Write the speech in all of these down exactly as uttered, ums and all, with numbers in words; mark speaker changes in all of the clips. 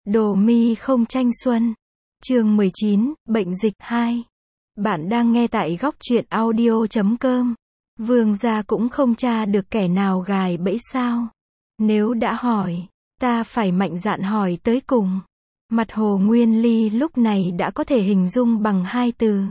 Speaker 1: Đồ mi không tranh xuân. Chương mười chín, bệnh dịch hai. Bạn đang nghe tại góc truyện audio chấm com. Vương gia cũng không tra được kẻ nào gài bẫy sao? Nếu đã hỏi, ta phải mạnh dạn hỏi tới cùng. Mặt Hồ Nguyên Ly lúc này đã có thể hình dung bằng hai từ.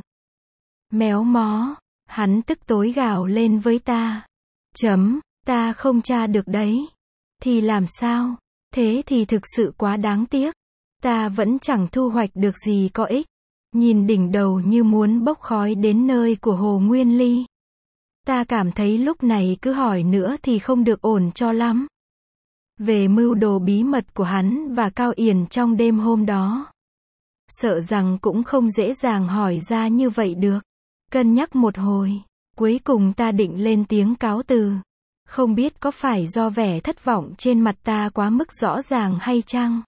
Speaker 1: Méo mó. Hắn tức tối gào lên với ta. Chấm, ta không tra được đấy. Thì làm sao? Thế thì thực sự quá đáng tiếc. Ta vẫn chẳng thu hoạch được gì có ích. Nhìn đỉnh đầu như muốn bốc khói đến nơi của Hồ Nguyên Ly. Ta cảm thấy lúc này cứ hỏi nữa thì không được ổn cho lắm. Về mưu đồ bí mật của hắn và Cao Yển trong đêm hôm đó. Sợ rằng cũng không dễ dàng hỏi ra như vậy được. Cân nhắc một hồi, cuối cùng ta định lên tiếng cáo từ. Không biết có phải do vẻ thất vọng trên mặt ta quá mức rõ ràng hay chăng?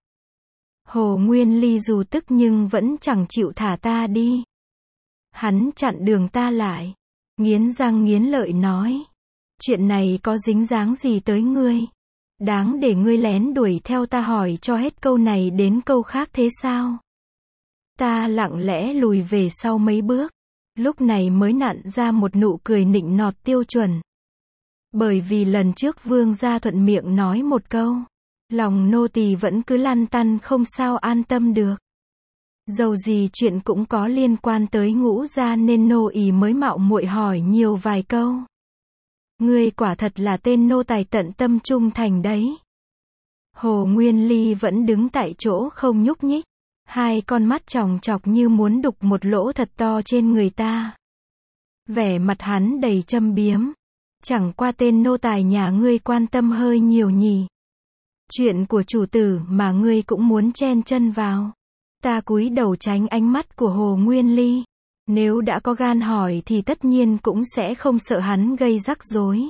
Speaker 1: Hồ Nguyên Ly dù tức nhưng vẫn chẳng chịu thả ta đi. Hắn chặn đường ta lại, nghiến răng nghiến lợi nói. Chuyện này có dính dáng gì tới ngươi? Đáng để ngươi lén đuổi theo ta hỏi cho hết câu này đến câu khác thế sao? Ta lặng lẽ lùi về sau mấy bước, lúc này mới nặn ra một nụ cười nịnh nọt tiêu chuẩn. Bởi vì lần trước vương gia thuận miệng nói một câu, lòng nô tỳ vẫn cứ lăn tăn không sao an tâm được. Dầu gì chuyện cũng có liên quan tới Ngũ gia nên nô ỳ mới mạo muội hỏi nhiều vài câu. Ngươi quả thật là tên nô tài tận tâm trung thành đấy. Hồ Nguyên Ly vẫn đứng tại chỗ không nhúc nhích, hai con mắt tròng trọc như muốn đục một lỗ thật to trên người ta. Vẻ mặt hắn đầy châm biếm. Chẳng qua tên nô tài nhà ngươi quan tâm hơi nhiều nhỉ. Chuyện của chủ tử mà ngươi cũng muốn chen chân vào. Ta cúi đầu tránh ánh mắt của Hồ Nguyên Ly. Nếu đã có gan hỏi thì tất nhiên cũng sẽ không sợ hắn gây rắc rối.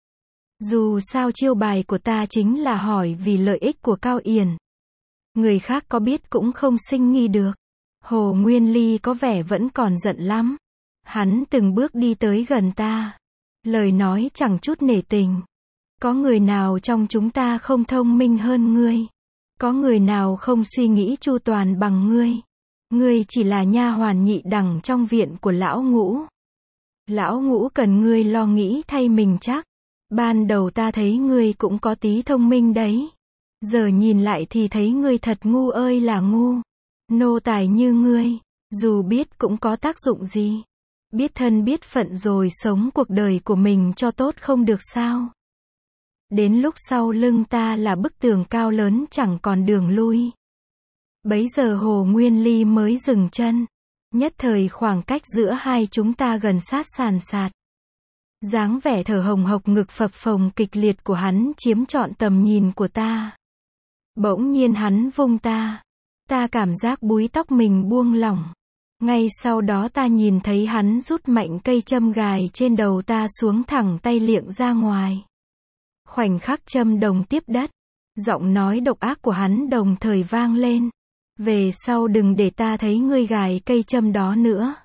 Speaker 1: Dù sao chiêu bài của ta chính là hỏi vì lợi ích của Cao Yển. Người khác có biết cũng không sinh nghi được. Hồ Nguyên Ly có vẻ vẫn còn giận lắm. Hắn từng bước đi tới gần ta. Lời nói chẳng chút nể tình. Có người nào trong chúng ta không thông minh hơn ngươi? Có người nào không suy nghĩ chu toàn bằng ngươi? Ngươi chỉ là nha hoàn nhị đẳng trong viện của lão Ngũ. Lão Ngũ cần ngươi lo nghĩ thay mình chắc. Ban đầu ta thấy ngươi cũng có tí thông minh đấy. Giờ nhìn lại thì thấy ngươi thật ngu ơi là ngu. Nô tài như ngươi, dù biết cũng có tác dụng gì. Biết thân biết phận rồi sống cuộc đời của mình cho tốt không được sao? Đến lúc sau lưng ta là bức tường cao lớn chẳng còn đường lui. Bấy giờ Hồ Nguyên Ly mới dừng chân. Nhất thời khoảng cách giữa hai chúng ta gần sát sàn sạt. Dáng vẻ thở hồng hộc ngực phập phồng kịch liệt của hắn chiếm trọn tầm nhìn của ta. Bỗng nhiên hắn vung ta. Ta cảm giác búi tóc mình buông lỏng. Ngay sau đó ta nhìn thấy hắn rút mạnh cây châm gài trên đầu ta xuống thẳng tay liệng ra ngoài. Khoảnh khắc châm đồng tiếp đất. Giọng nói độc ác của hắn đồng thời vang lên. Về sau đừng để ta thấy ngươi gài cây châm đó nữa.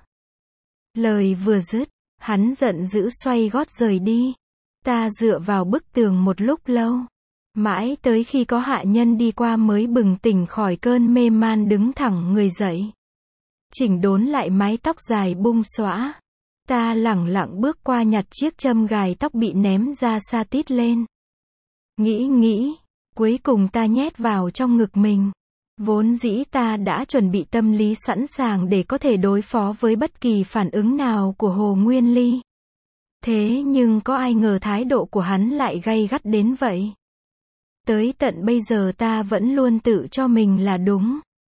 Speaker 1: Lời vừa dứt, hắn giận dữ xoay gót rời đi. Ta dựa vào bức tường một lúc lâu. Mãi tới khi có hạ nhân đi qua mới bừng tỉnh khỏi cơn mê man đứng thẳng người dậy. Chỉnh đốn lại mái tóc dài bung xõa. Ta lẳng lặng bước qua nhặt chiếc châm gài tóc bị ném ra xa tít lên. Nghĩ nghĩ, cuối cùng ta nhét vào trong ngực mình. Vốn dĩ ta đã chuẩn bị tâm lý sẵn sàng để có thể đối phó với bất kỳ phản ứng nào của Hồ Nguyên Ly. Thế nhưng có ai ngờ thái độ của hắn lại gay gắt đến vậy. Tới tận bây giờ ta vẫn luôn tự cho mình là đúng.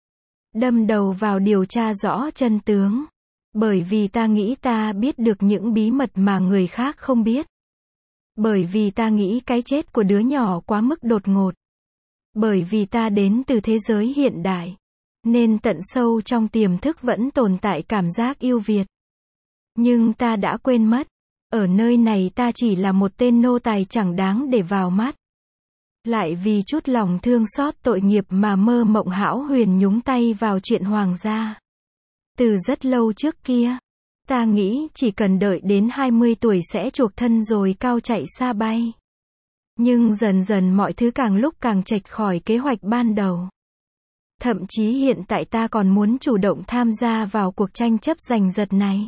Speaker 1: Đâm đầu vào điều tra rõ chân tướng. Bởi vì ta nghĩ ta biết được những bí mật mà người khác không biết. Bởi vì ta nghĩ cái chết của đứa nhỏ quá mức đột ngột. Bởi vì ta đến từ thế giới hiện đại. Nên tận sâu trong tiềm thức vẫn tồn tại cảm giác yêu Việt. Nhưng ta đã quên mất. Ở nơi này ta chỉ là một tên nô tài chẳng đáng để vào mắt. Lại vì chút lòng thương xót tội nghiệp mà mơ mộng hão huyền nhúng tay vào chuyện hoàng gia. Từ rất lâu trước kia, ta nghĩ chỉ cần đợi đến hai mươi tuổi sẽ chuộc thân rồi cao chạy xa bay. Nhưng dần dần mọi thứ càng lúc càng chệch khỏi kế hoạch ban đầu. Thậm chí hiện tại ta còn muốn chủ động tham gia vào cuộc tranh chấp giành giật này.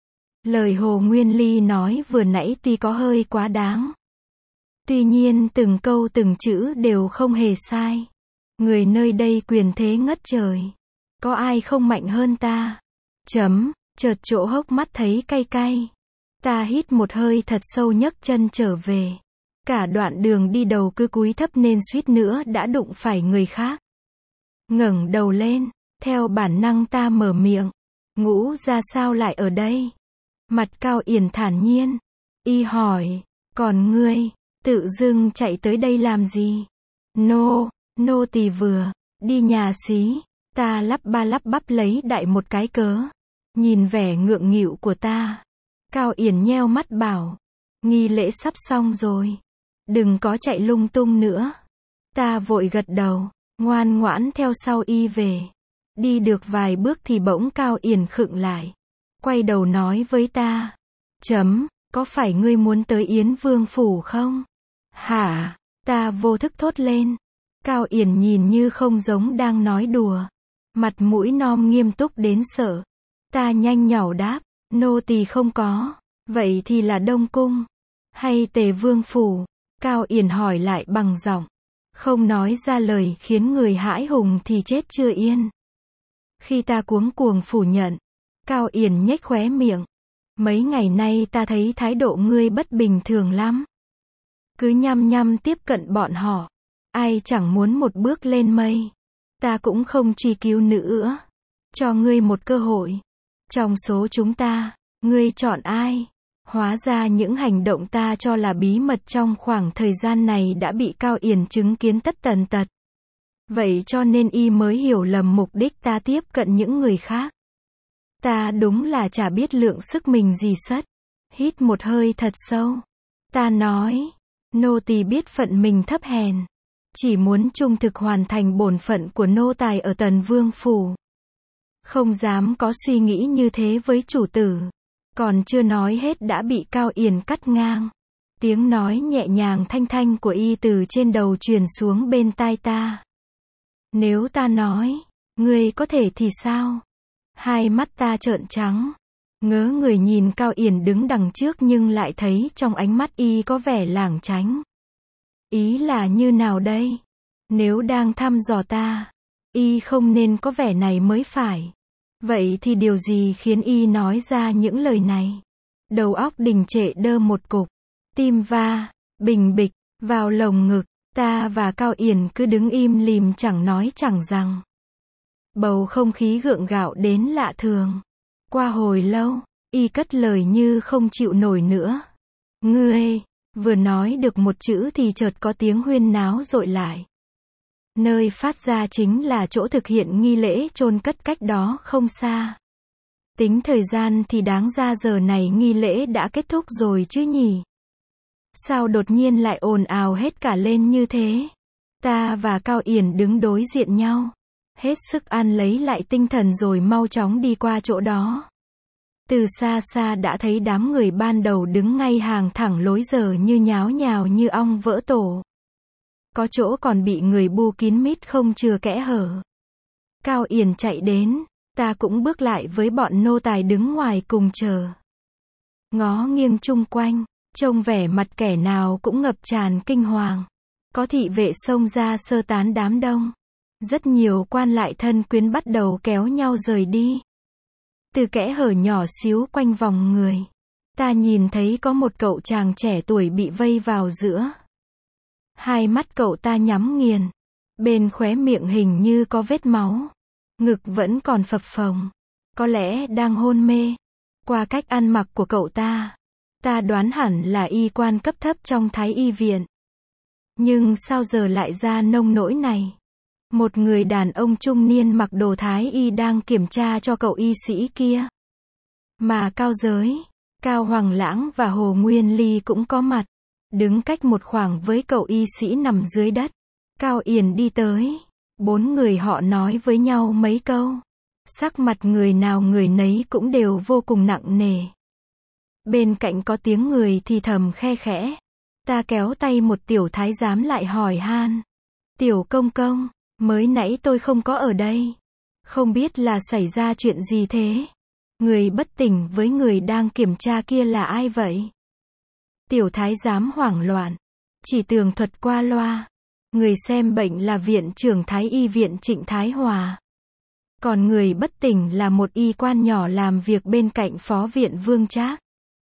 Speaker 1: Lời Hồ Nguyên Ly nói vừa nãy tuy có hơi quá đáng. Tuy nhiên từng câu từng chữ đều không hề sai. Người nơi đây quyền thế ngất trời. Có ai không mạnh hơn ta? Chấm, chợt chỗ hốc mắt thấy cay cay. Ta hít một hơi thật sâu nhấc chân trở về. Cả đoạn đường đi đầu cứ cúi thấp nên suýt nữa đã đụng phải người khác. Ngẩng đầu lên, theo bản năng ta mở miệng. Ngũ ra sao lại ở đây? Mặt Cao Yển thản nhiên. Y hỏi, còn ngươi, tự dưng chạy tới đây làm gì? Nô, nô tỳ vừa, đi nhà xí. Ta lắp ba lắp bắp lấy đại một cái cớ. Nhìn vẻ ngượng nghịu của ta. Cao Yển nheo mắt bảo, nghi lễ sắp xong rồi. Đừng có chạy lung tung nữa. Ta vội gật đầu, ngoan ngoãn theo sau y về. Đi được vài bước thì bỗng Cao Yển khựng lại. Quay đầu nói với ta. Chấm, có phải ngươi muốn tới Yến Vương Phủ không? Hả? Ta vô thức thốt lên. Cao Yển nhìn như không giống đang nói đùa. Mặt mũi non nghiêm túc đến sợ. Ta nhanh nhảu đáp, nô tỳ không có. Vậy thì là Đông Cung hay Tề Vương Phủ? Cao Yển hỏi lại bằng giọng không nói ra lời khiến người hãi hùng thì chết chưa yên. Khi ta cuống cuồng phủ nhận, Cao Yển nhếch khóe miệng. Mấy ngày nay ta thấy thái độ ngươi bất bình thường lắm. Cứ nhăm nhăm tiếp cận bọn họ. Ai chẳng muốn một bước lên mây. Ta cũng không truy cứu nữa. Cho ngươi một cơ hội. Trong số chúng ta, ngươi chọn ai? Hóa ra những hành động ta cho là bí mật trong khoảng thời gian này đã bị Cao Yển chứng kiến tất tần tật. Vậy cho nên y mới hiểu lầm mục đích ta tiếp cận những người khác. Ta đúng là chả biết lượng sức mình gì sất. Hít một hơi thật sâu. Ta nói, nô tỳ biết phận mình thấp hèn. Chỉ muốn trung thực hoàn thành bổn phận của nô tài ở Tần Vương Phủ. Không dám có suy nghĩ như thế với chủ tử. Còn chưa nói hết đã bị Cao Yển cắt ngang. Tiếng nói nhẹ nhàng thanh thanh của y từ trên đầu truyền xuống bên tai ta. Nếu ta nói, ngươi có thể thì sao? Hai mắt ta trợn trắng. Ngớ người nhìn Cao Yển đứng đằng trước nhưng lại thấy trong ánh mắt y có vẻ lảng tránh. Ý là như nào đây? Nếu đang thăm dò ta, y không nên có vẻ này mới phải. Vậy thì điều gì khiến y nói ra những lời này? Đầu óc đình trệ đơ một cục. Tim va, bình bịch, vào lồng ngực. Ta và Cao Yển cứ đứng im lìm chẳng nói chẳng rằng. Bầu không khí gượng gạo đến lạ thường. Qua hồi lâu, y cất lời như không chịu nổi nữa. Ngươi, vừa nói được một chữ thì chợt có tiếng huyên náo dội lại. Nơi phát ra chính là chỗ thực hiện nghi lễ chôn cất cách đó không xa. Tính thời gian thì đáng ra giờ này nghi lễ đã kết thúc rồi chứ nhỉ? Sao đột nhiên lại ồn ào hết cả lên như thế? Ta và Cao Yển đứng đối diện nhau. Hết sức ăn lấy lại tinh thần rồi mau chóng đi qua chỗ đó. Từ xa xa đã thấy đám người ban đầu đứng ngay hàng thẳng lối giờ như nháo nhào như ong vỡ tổ. Có chỗ còn bị người bu kín mít không chừa kẽ hở. Cao Yển chạy đến, ta cũng bước lại với bọn nô tài đứng ngoài cùng chờ. Ngó nghiêng chung quanh, trông vẻ mặt kẻ nào cũng ngập tràn kinh hoàng. Có thị vệ xông ra sơ tán đám đông. Rất nhiều quan lại thân quyến bắt đầu kéo nhau rời đi. Từ kẽ hở nhỏ xíu quanh vòng người, ta nhìn thấy có một cậu chàng trẻ tuổi bị vây vào giữa. Hai mắt cậu ta nhắm nghiền. Bên khóe miệng hình như có vết máu. Ngực vẫn còn phập phồng. Có lẽ đang hôn mê. Qua cách ăn mặc của cậu ta, ta đoán hẳn là y quan cấp thấp trong Thái Y viện. Nhưng sao giờ lại ra nông nỗi này? Một người đàn ông trung niên mặc đồ Thái Y đang kiểm tra cho cậu y sĩ kia. Mà Cao Giới, Cao Hoàng Lãng và Hồ Nguyên Ly cũng có mặt. Đứng cách một khoảng với cậu y sĩ nằm dưới đất. Cao Yển đi tới. Bốn người họ nói với nhau mấy câu. Sắc mặt người nào người nấy cũng đều vô cùng nặng nề. Bên cạnh có tiếng người thì thầm khe khẽ. Ta kéo tay một tiểu thái giám lại hỏi han. Tiểu công công, Mới nãy tôi không có ở đây. Không biết là xảy ra chuyện gì thế? Người bất tỉnh với người đang kiểm tra kia là ai vậy? Tiểu thái giám hoảng loạn. Chỉ tường thuật qua loa. Người xem bệnh là viện trưởng Thái y viện Trịnh Thái Hòa. Còn người bất tỉnh là một y quan nhỏ làm việc bên cạnh phó viện Vương Trác.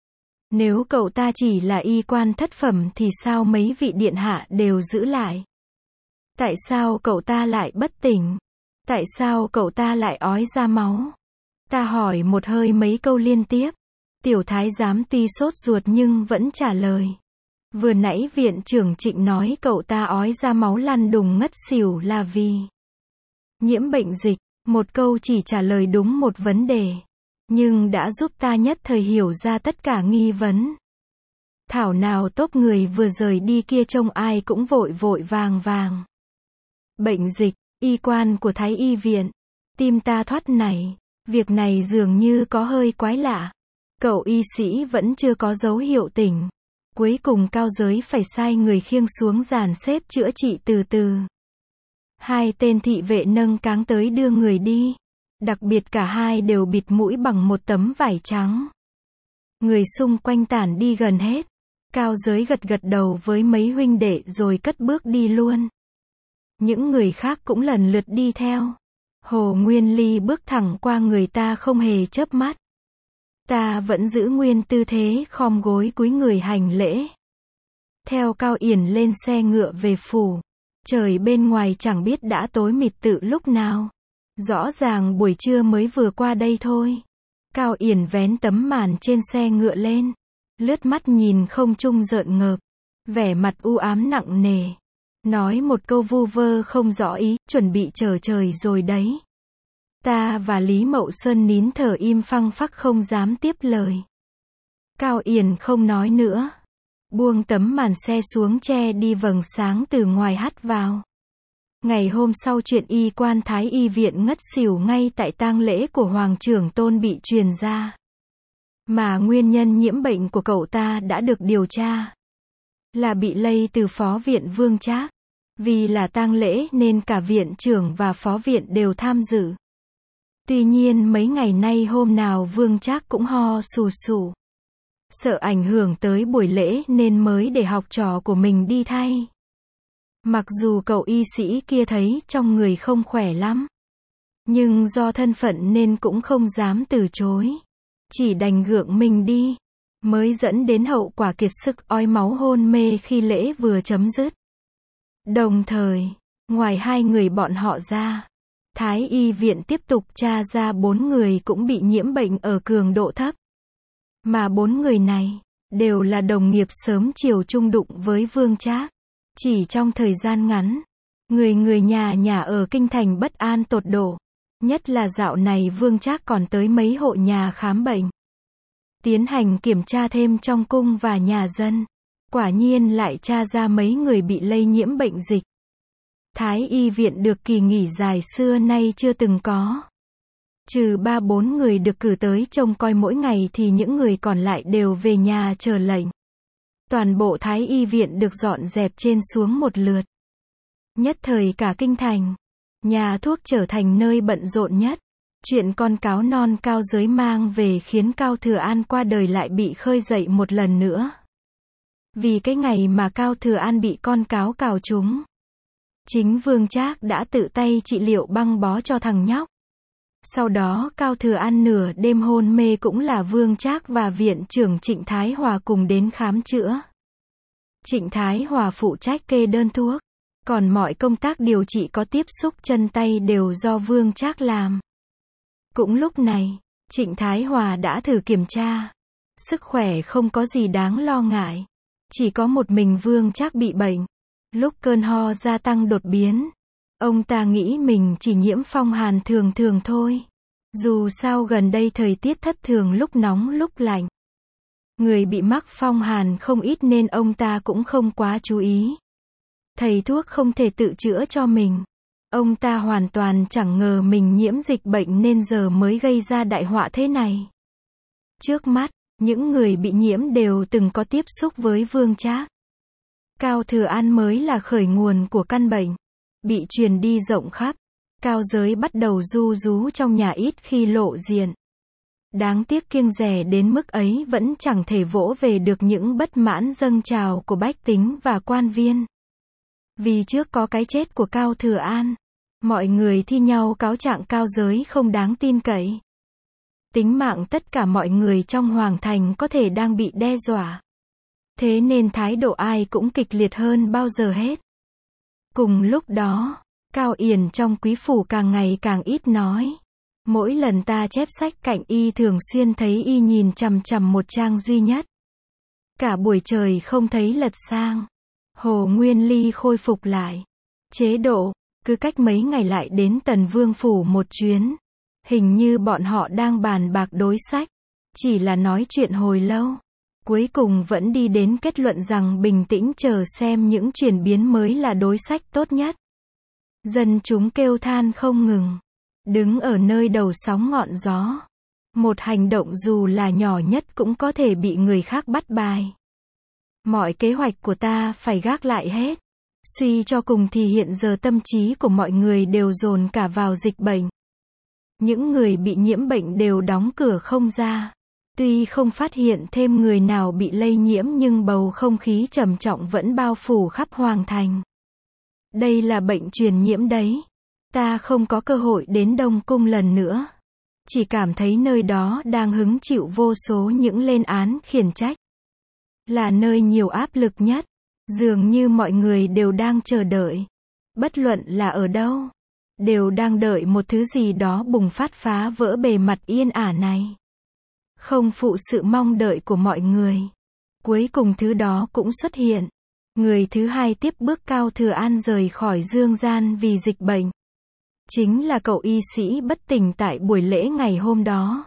Speaker 1: Nếu cậu ta chỉ là y quan thất phẩm thì sao mấy vị điện hạ đều giữ lại? Tại sao cậu ta lại bất tỉnh? Tại sao cậu ta lại ói ra máu? Ta hỏi một hơi mấy câu liên tiếp. Tiểu thái giám tuy sốt ruột nhưng vẫn trả lời. Vừa nãy viện trưởng Trịnh nói cậu ta ói ra máu lăn đùng ngất xỉu là vì nhiễm bệnh dịch. Một câu chỉ trả lời đúng một vấn đề. Nhưng đã giúp ta nhất thời hiểu ra tất cả nghi vấn. Thảo nào tốp người vừa rời đi kia trông ai cũng vội vội vàng vàng. Bệnh dịch, y quan của Thái y viện. Tim ta thoát nảy. Việc này dường như có hơi quái lạ. Cậu y sĩ vẫn chưa có dấu hiệu tỉnh. Cuối cùng cao giới phải sai người khiêng xuống dàn xếp chữa trị từ từ. Hai tên thị vệ nâng cáng tới đưa người đi. Đặc biệt cả hai đều bịt mũi bằng một tấm vải trắng. Người xung quanh tản đi gần hết. Cao giới gật gật đầu với mấy huynh đệ rồi cất bước đi luôn. Những người khác cũng lần lượt đi theo. Hồ Nguyên Ly bước thẳng qua người ta không hề chớp mắt. Ta vẫn giữ nguyên tư thế khom gối cúi người hành lễ. Theo Cao Yển lên xe ngựa về phủ. Trời bên ngoài chẳng biết đã tối mịt từ lúc nào. Rõ ràng buổi trưa mới vừa qua đây thôi. Cao Yển vén tấm màn trên xe ngựa lên. Lướt mắt nhìn không trung rợn ngợp. Vẻ mặt u ám nặng nề. Nói một câu vu vơ không rõ ý, chuẩn bị chờ trời rồi đấy. Ta và Lý Mậu Sơn nín thở im phăng phắc không dám tiếp lời. Cao Yển không nói nữa. Buông tấm màn xe xuống che đi vầng sáng từ ngoài hắt vào. Ngày hôm sau chuyện y quan Thái y viện ngất xỉu ngay tại tang lễ của Hoàng trưởng tôn bị truyền ra. Mà nguyên nhân nhiễm bệnh của cậu ta đã được điều tra. Là bị lây từ phó viện Vương Trác. Vì là tang lễ nên cả viện trưởng và phó viện đều tham dự. Tuy nhiên mấy ngày nay hôm nào Vương Trác cũng ho sù sù. Sợ ảnh hưởng tới buổi lễ nên mới để học trò của mình đi thay. Mặc dù cậu y sĩ kia thấy trong người không khỏe lắm. Nhưng do thân phận nên cũng không dám từ chối. Chỉ đành gượng mình đi. Mới dẫn đến hậu quả kiệt sức ói máu hôn mê khi lễ vừa chấm dứt. Đồng thời, ngoài hai người bọn họ ra, Thái y viện tiếp tục tra ra bốn người cũng bị nhiễm bệnh ở cường độ thấp. Mà bốn người này, đều là đồng nghiệp sớm chiều chung đụng với Vương Trác. Chỉ trong thời gian ngắn, người người nhà nhà ở kinh thành bất an tột độ. Nhất là dạo này Vương Trác còn tới mấy hộ nhà khám bệnh. Tiến hành kiểm tra thêm trong cung và nhà dân. Quả nhiên lại tra ra mấy người bị lây nhiễm bệnh dịch. Thái y viện được kỳ nghỉ dài xưa nay chưa từng có. Trừ ba bốn người được cử tới trông coi mỗi ngày thì những người còn lại đều về nhà chờ lệnh. Toàn bộ Thái y viện được dọn dẹp trên xuống một lượt. Nhất thời cả kinh thành, nhà thuốc trở thành nơi bận rộn nhất. Chuyện con cáo non Cao Giới mang về khiến Cao Thừa An qua đời lại bị khơi dậy một lần nữa. Vì cái ngày mà Cao Thừa An bị con cáo cào trúng, chính Vương Trác đã tự tay trị liệu băng bó cho thằng nhóc. Sau đó Cao Thừa An nửa đêm hôn mê cũng là Vương Trác và viện trưởng Trịnh Thái Hòa cùng đến khám chữa. Trịnh Thái Hòa phụ trách kê đơn thuốc, còn mọi công tác điều trị có tiếp xúc chân tay đều do Vương Trác làm. Cũng lúc này, Trịnh Thái Hòa đã thử kiểm tra. Sức khỏe không có gì đáng lo ngại. Chỉ có một mình Vương Trác bị bệnh. Lúc cơn ho gia tăng đột biến, ông ta nghĩ mình chỉ nhiễm phong hàn thường thường thôi. Dù sao gần đây thời tiết thất thường lúc nóng lúc lạnh. Người bị mắc phong hàn không ít nên ông ta cũng không quá chú ý. Thầy thuốc không thể tự chữa cho mình. Ông ta hoàn toàn chẳng ngờ mình nhiễm dịch bệnh nên giờ mới gây ra đại họa thế này. Trước mắt, những người bị nhiễm đều từng có tiếp xúc với Vương Trác. Cao Thừa An mới là khởi nguồn của căn bệnh. bị truyền đi rộng khắp. Cao Giới bắt đầu ru rú trong nhà ít khi lộ diện. Đáng tiếc kiêng dè đến mức ấy vẫn chẳng thể vỗ về được những bất mãn dâng trào của bách tính và quan viên. Vì trước có cái chết của Cao Thừa An, mọi người thi nhau cáo trạng Cao Giới không đáng tin cậy. Tính mạng tất cả mọi người trong Hoàng Thành có thể đang bị đe dọa. Thế nên thái độ ai cũng kịch liệt hơn bao giờ hết. Cùng lúc đó, Cao Yển trong quý phủ càng ngày càng ít nói. Mỗi lần ta chép sách cạnh y thường xuyên thấy y nhìn chằm chằm một trang duy nhất. Cả buổi trời không thấy lật sang. Hồ Nguyên Ly khôi phục lại chế độ, cứ cách mấy ngày lại đến Tần Vương phủ một chuyến. Hình như bọn họ đang bàn bạc đối sách. Chỉ là nói chuyện hồi lâu. Cuối cùng vẫn đi đến kết luận rằng bình tĩnh chờ xem những chuyển biến mới là đối sách tốt nhất. Dân chúng kêu than không ngừng. Đứng ở nơi đầu sóng ngọn gió. Một hành động dù là nhỏ nhất cũng có thể bị người khác bắt bài. Mọi kế hoạch của ta phải gác lại hết. Suy cho cùng thì hiện giờ tâm trí của mọi người đều dồn cả vào dịch bệnh. Những người bị nhiễm bệnh đều đóng cửa không ra. Tuy không phát hiện thêm người nào bị lây nhiễm nhưng bầu không khí trầm trọng vẫn bao phủ khắp Hoàng Thành. Đây là bệnh truyền nhiễm đấy. Ta không có cơ hội đến Đông Cung lần nữa. Chỉ cảm thấy nơi đó đang hứng chịu vô số những lên án khiển trách. Là nơi nhiều áp lực nhất. Dường như mọi người đều đang chờ đợi. Bất luận là ở đâu. Đều đang đợi một thứ gì đó bùng phát phá vỡ bề mặt yên ả này. Không phụ sự mong đợi của mọi người. Cuối cùng thứ đó cũng xuất hiện. Người thứ hai tiếp bước Cao Thừa An rời khỏi dương gian vì dịch bệnh. Chính là cậu y sĩ bất tỉnh tại buổi lễ ngày hôm đó.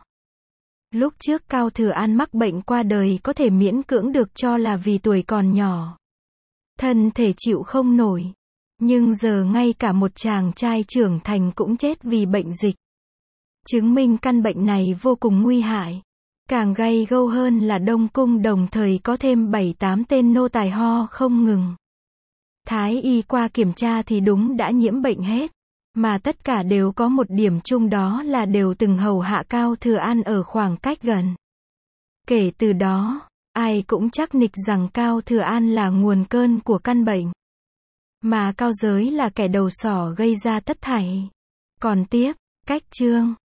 Speaker 1: Lúc trước Cao Thừa An mắc bệnh qua đời có thể miễn cưỡng được cho là vì tuổi còn nhỏ. Thân thể chịu không nổi. Nhưng giờ ngay cả một chàng trai trưởng thành cũng chết vì bệnh dịch. Chứng minh căn bệnh này vô cùng nguy hại. Càng gay gâu hơn là Đông Cung đồng thời có thêm bảy tám tên nô tài ho không ngừng. Thái y qua kiểm tra thì đúng đã nhiễm bệnh hết. Mà tất cả đều có một điểm chung đó là đều từng hầu hạ Cao Thừa An ở khoảng cách gần. Kể từ đó, ai cũng chắc nịch rằng Cao Thừa An là nguồn cơn của căn bệnh. Mà Cao Giới là kẻ đầu sỏ gây ra tất thảy. Còn tiếp, cách chương